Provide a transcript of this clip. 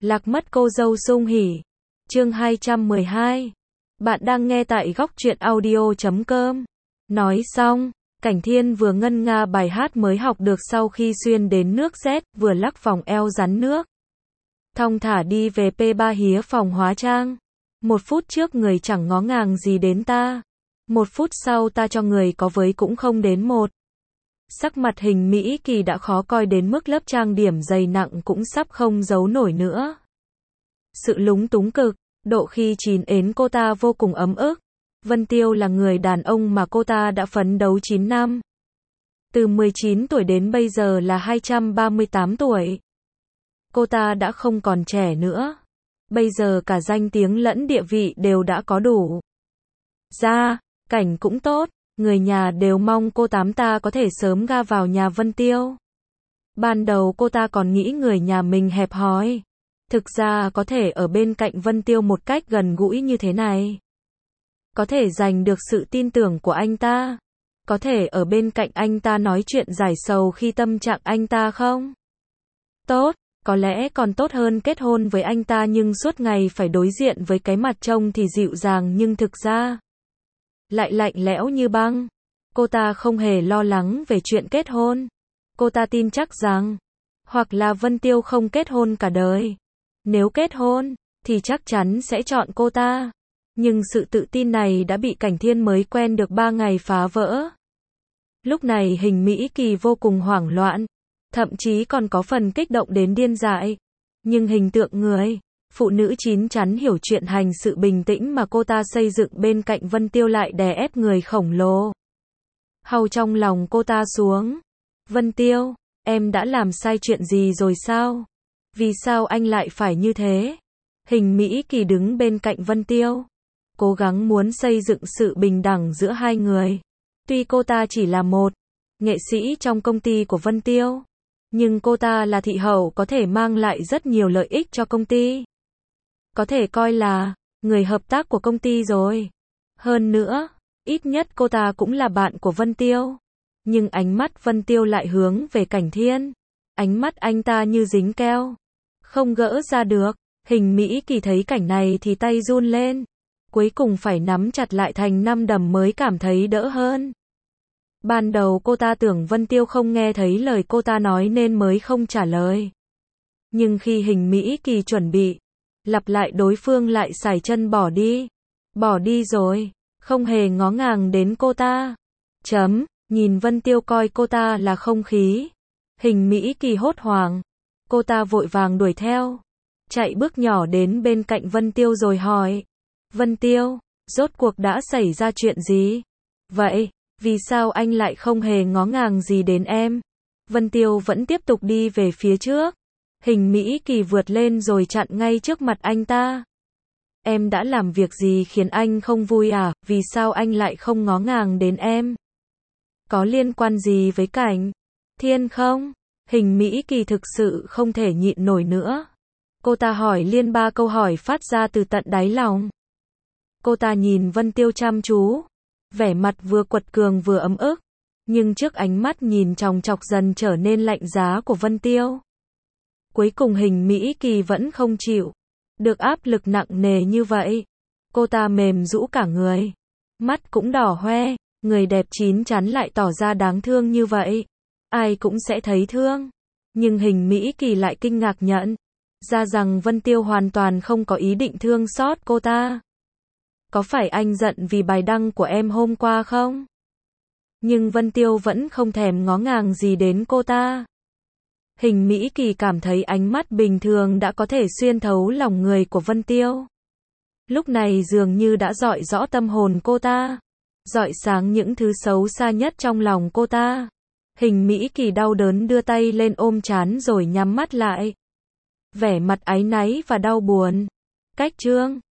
Lạc mất cô dâu sung hỉ. Chương 212. Bạn đang nghe tại góc truyện audio.com. Nói xong, Cảnh Thiên vừa ngân nga bài hát mới học được sau khi xuyên đến nước Z, vừa lắc vòng eo rắn nước. Thong thả đi về P3 hía phòng hóa trang. 1 phút trước người chẳng ngó ngàng gì đến ta. 1 phút sau ta cho người có với cũng không đến một. Sắc mặt Hình Mỹ Kỳ đã khó coi đến mức lớp trang điểm dày nặng cũng sắp không giấu nổi nữa. Sự lúng túng cực độ khi chín ến cô ta vô cùng ấm ức. Vân Tiêu là người đàn ông mà cô ta đã phấn đấu 9 năm. Từ 19 tuổi đến bây giờ là 238 tuổi. Cô ta đã không còn trẻ nữa. Bây giờ cả danh tiếng lẫn địa vị đều đã có đủ. Gia cảnh cũng tốt, người nhà đều mong cô tám ta có thể sớm ga vào nhà Vân Tiêu. Ban đầu cô ta còn nghĩ người nhà mình hẹp hòi. Thực ra có thể ở bên cạnh Vân Tiêu một cách gần gũi như thế này. Có thể giành được sự tin tưởng của anh ta. Có thể ở bên cạnh anh ta nói chuyện giải sầu khi tâm trạng anh ta không? Tốt, có lẽ còn tốt hơn kết hôn với anh ta nhưng suốt ngày phải đối diện với cái mặt trông thì dịu dàng nhưng thực ra lại lạnh lẽo như băng. Cô ta không hề lo lắng về chuyện kết hôn. Cô ta tin chắc rằng, hoặc là Vân Tiêu không kết hôn cả đời. Nếu kết hôn, thì chắc chắn sẽ chọn cô ta. Nhưng sự tự tin này đã bị Cảnh Thiên mới quen được 3 ngày phá vỡ. Lúc này Hình Mỹ Kỳ vô cùng hoảng loạn, thậm chí còn có phần kích động đến điên dại. Nhưng hình tượng người phụ nữ chín chắn hiểu chuyện hành sự bình tĩnh mà cô ta xây dựng bên cạnh Vân Tiêu lại đè ép người khổng lồ. Hầu trong lòng cô ta xuống. Vân Tiêu, em đã làm sai chuyện gì rồi sao? Vì sao anh lại phải như thế? Hình Mỹ Kỳ đứng bên cạnh Vân Tiêu, cố gắng muốn xây dựng sự bình đẳng giữa hai người. Tuy cô ta chỉ là một nghệ sĩ trong công ty của Vân Tiêu, nhưng cô ta là thị hậu có thể mang lại rất nhiều lợi ích cho công ty. Có thể coi là người hợp tác của công ty rồi. Hơn nữa, ít nhất cô ta cũng là bạn của Vân Tiêu. Nhưng ánh mắt Vân Tiêu lại hướng về Cảnh Thiên. Ánh mắt anh ta như dính keo, không gỡ ra được. Hình Mỹ Kỳ thấy cảnh này thì tay run lên. Cuối cùng phải nắm chặt lại thành 5 đấm mới cảm thấy đỡ hơn. Ban đầu cô ta tưởng Vân Tiêu không nghe thấy lời cô ta nói nên mới không trả lời. Nhưng khi Hình Mỹ Kỳ chuẩn bị lặp lại, đối phương lại sải chân bỏ đi. Bỏ đi rồi, không hề ngó ngàng đến cô ta. Nhìn Vân Tiêu coi cô ta là không khí. Hình Mỹ Kỳ hốt hoảng. Cô ta vội vàng đuổi theo. Chạy bước nhỏ đến bên cạnh Vân Tiêu rồi hỏi. Vân Tiêu, rốt cuộc đã xảy ra chuyện gì? Vậy, vì sao anh lại không hề ngó ngàng gì đến em? Vân Tiêu vẫn tiếp tục đi về phía trước. Hình Mỹ Kỳ vượt lên rồi chặn ngay trước mặt anh ta. Em đã làm việc gì khiến anh không vui à? Vì sao anh lại không ngó ngàng đến em? Có liên quan gì với Cảnh Thiên không? Hình Mỹ Kỳ thực sự không thể nhịn nổi nữa. Cô ta hỏi liên 3 câu hỏi phát ra từ tận đáy lòng. Cô ta nhìn Vân Tiêu chăm chú, vẻ mặt vừa quật cường vừa ấm ức. Nhưng trước ánh mắt nhìn chòng chọc dần trở nên lạnh giá của Vân Tiêu, cuối cùng Hình Mỹ Kỳ vẫn không chịu được áp lực nặng nề như vậy. Cô ta mềm rũ cả người, mắt cũng đỏ hoe. Người đẹp chín chắn lại tỏ ra đáng thương như vậy, ai cũng sẽ thấy thương. Nhưng Hình Mỹ Kỳ lại kinh ngạc nhận ra rằng Vân Tiêu hoàn toàn không có ý định thương xót cô ta. Có phải anh giận vì bài đăng của em hôm qua không? Nhưng Vân Tiêu vẫn không thèm ngó ngàng gì đến cô ta. Hình Mỹ Kỳ cảm thấy ánh mắt bình thường đã có thể xuyên thấu lòng người của Vân Tiêu. Lúc này dường như đã rọi rõ tâm hồn cô ta, rọi sáng những thứ xấu xa nhất trong lòng cô ta. Hình Mỹ Kỳ đau đớn đưa tay lên ôm trán rồi nhắm mắt lại. Vẻ mặt áy náy và đau buồn. Cách chương